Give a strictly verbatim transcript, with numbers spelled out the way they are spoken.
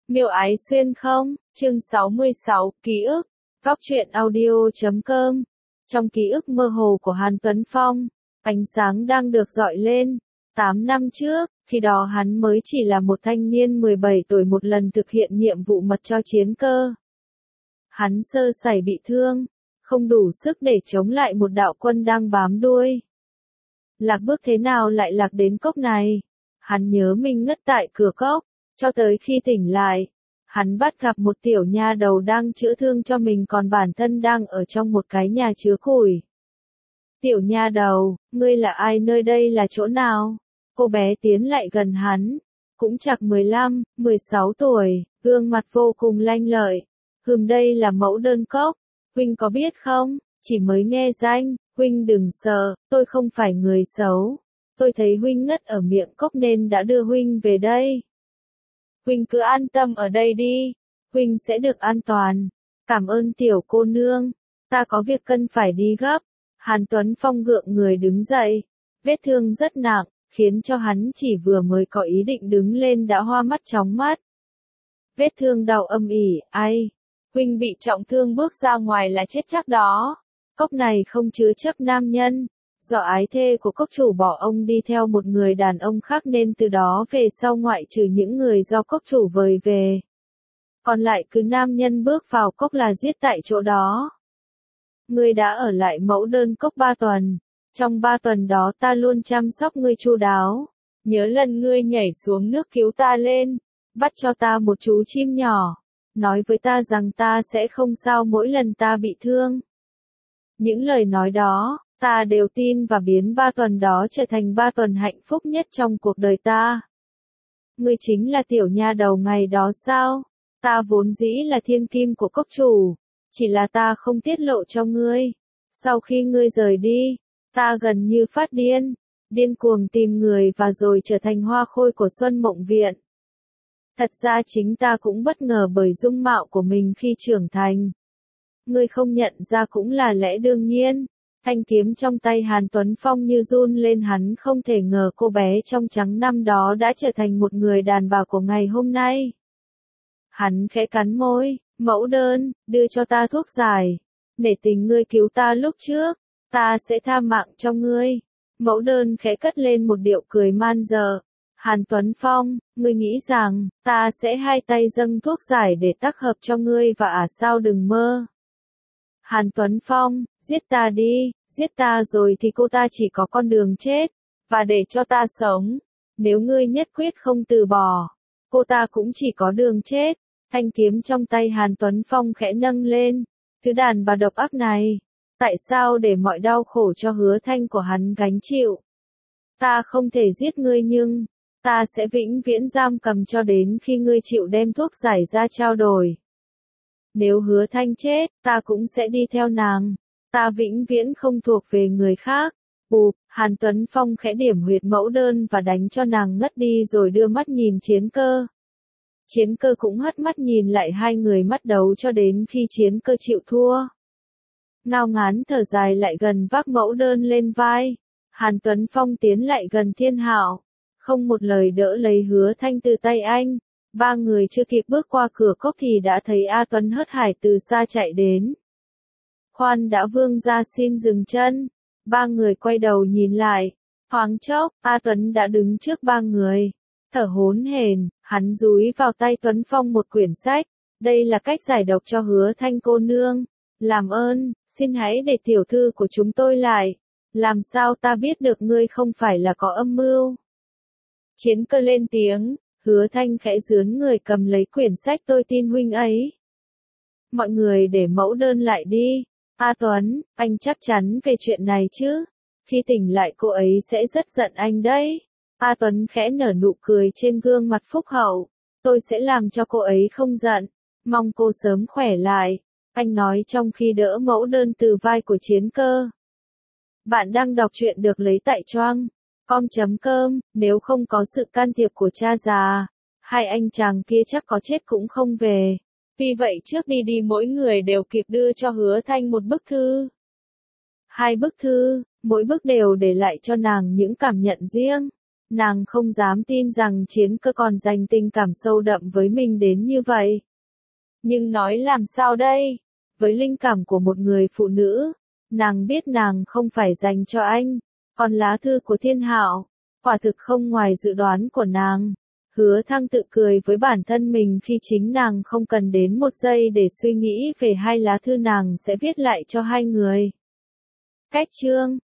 Miêu Ái Xuyên không? Chương sáu mươi sáu, ký ức. Góc truyện audio chấm com. Trong ký ức mơ hồ của Hàn Tuấn Phong, ánh sáng đang được dọi lên. tám năm trước, khi đó hắn mới chỉ là một thanh niên mười bảy tuổi một lần thực hiện nhiệm vụ mật cho chiến cơ. Hắn sơ sẩy bị thương, không đủ sức để chống lại một đạo quân đang bám đuôi. Lạc bước thế nào lại lạc đến cốc này? Hắn nhớ mình ngất tại cửa cốc, cho tới khi tỉnh lại, hắn bắt gặp một tiểu nha đầu đang chữa thương cho mình còn bản thân đang ở trong một cái nhà chứa củi. Tiểu nha đầu, ngươi là ai, nơi đây là chỗ nào? Cô bé tiến lại gần hắn, cũng chạc mười lăm, mười sáu tuổi, gương mặt vô cùng lanh lợi. Hừm, đây là mẫu đơn cốc, huynh có biết không? Chỉ mới nghe danh, huynh đừng sợ, tôi không phải người xấu. Tôi thấy huynh ngất ở miệng cốc nên đã đưa huynh về đây. Huynh cứ an tâm ở đây đi, huynh sẽ được an toàn. Cảm ơn tiểu cô nương, ta có việc cần phải đi gấp. Hàn Tuấn Phong gượng người đứng dậy, vết thương rất nặng, khiến cho hắn chỉ vừa mới có ý định đứng lên đã hoa mắt chóng mắt. Vết thương đau âm ỉ, ai? Huynh bị trọng thương bước ra ngoài là chết chắc đó. Cốc này không chứa chấp nam nhân. Do ái thê của cốc chủ bỏ ông đi theo một người đàn ông khác nên từ đó về sau ngoại trừ những người do cốc chủ vời về, còn lại cứ nam nhân bước vào cốc là giết tại chỗ đó. Ngươi đã ở lại mẫu đơn cốc ba tuần. Trong ba tuần đó ta luôn chăm sóc ngươi chu đáo. Nhớ lần ngươi nhảy xuống nước cứu ta lên, bắt cho ta một chú chim nhỏ, nói với ta rằng ta sẽ không sao mỗi lần ta bị thương. Những lời nói đó, ta đều tin và biến ba tuần đó trở thành ba tuần hạnh phúc nhất trong cuộc đời ta. Ngươi chính là tiểu nha đầu ngày đó sao? Ta vốn dĩ là thiên kim của cốc chủ, chỉ là ta không tiết lộ cho ngươi. Sau khi ngươi rời đi, ta gần như phát điên, điên cuồng tìm người và rồi trở thành hoa khôi của Xuân Mộng Viện. Thật ra chính ta cũng bất ngờ bởi dung mạo của mình khi trưởng thành. Ngươi không nhận ra cũng là lẽ đương nhiên. Thanh kiếm trong tay Hàn Tuấn Phong như run lên, hắn không thể ngờ cô bé trong trắng năm đó đã trở thành một người đàn bà của ngày hôm nay. Hắn khẽ cắn môi, mẫu đơn, đưa cho ta thuốc giải. Nể tình ngươi cứu ta lúc trước, ta sẽ tha mạng cho ngươi. Mẫu đơn khẽ cất lên một điệu cười man dợ. Hàn Tuấn Phong, ngươi nghĩ rằng, ta sẽ hai tay dâng thuốc giải để tác hợp cho ngươi và à sao đừng mơ. Hàn Tuấn Phong, giết ta đi, giết ta rồi thì cô ta chỉ có con đường chết, và để cho ta sống. Nếu ngươi nhất quyết không từ bỏ, cô ta cũng chỉ có đường chết. Thanh kiếm trong tay Hàn Tuấn Phong khẽ nâng lên. Thứ đàn bà độc ác này, tại sao để mọi đau khổ cho Hứa Thanh của hắn gánh chịu? Ta không thể giết ngươi nhưng, ta sẽ vĩnh viễn giam cầm cho đến khi ngươi chịu đem thuốc giải ra trao đổi. Nếu Hứa Thanh chết, ta cũng sẽ đi theo nàng. Ta vĩnh viễn không thuộc về người khác. Bụp, Hàn Tuấn Phong khẽ điểm huyệt mẫu đơn và đánh cho nàng ngất đi rồi đưa mắt nhìn chiến cơ. Chiến cơ cũng hất mắt nhìn lại hai người mắt đấu cho đến khi chiến cơ chịu thua. Ngao ngán thở dài lại gần vác mẫu đơn lên vai. Hàn Tuấn Phong tiến lại gần Thiên Hạo, không một lời đỡ lấy Hứa Thanh từ tay anh. Ba người chưa kịp bước qua cửa cốc thì đã thấy A Tuấn hớt hải từ xa chạy đến. Khoan đã, vương gia xin dừng chân. Ba người quay đầu nhìn lại. Thoáng chốc, A Tuấn đã đứng trước ba người. Thở hổn hển, hắn dúi vào tay Tuấn Phong một quyển sách. Đây là cách giải độc cho Hứa Thanh cô nương. Làm ơn, xin hãy để tiểu thư của chúng tôi lại. Làm sao ta biết được ngươi không phải là có âm mưu? Chiến cơ lên tiếng. Hứa Thanh khẽ dướn người cầm lấy quyển sách, tôi tin huynh ấy. Mọi người để mẫu đơn lại đi. A Tuấn, anh chắc chắn về chuyện này chứ? Khi tỉnh lại cô ấy sẽ rất giận anh đấy. A Tuấn khẽ nở nụ cười trên gương mặt phúc hậu. Tôi sẽ làm cho cô ấy không giận. Mong cô sớm khỏe lại. Anh nói trong khi đỡ mẫu đơn từ vai của chiến cơ. Bạn đang đọc truyện được lấy tại choang com chấm com, nếu không có sự can thiệp của cha già, hai anh chàng kia chắc có chết cũng không về. Vì vậy trước đi đi mỗi người đều kịp đưa cho Hứa Thanh một bức thư. Hai bức thư, mỗi bức đều để lại cho nàng những cảm nhận riêng. Nàng không dám tin rằng Chiến Cơ còn dành tình cảm sâu đậm với mình đến như vậy. Nhưng nói làm sao đây? Với linh cảm của một người phụ nữ, nàng biết nàng không phải dành cho anh. Còn lá thư của Thiên Hạo, quả thực không ngoài dự đoán của nàng. Hứa Thăng tự cười với bản thân mình khi chính nàng không cần đến một giây để suy nghĩ về hai lá thư nàng sẽ viết lại cho hai người. Cách chương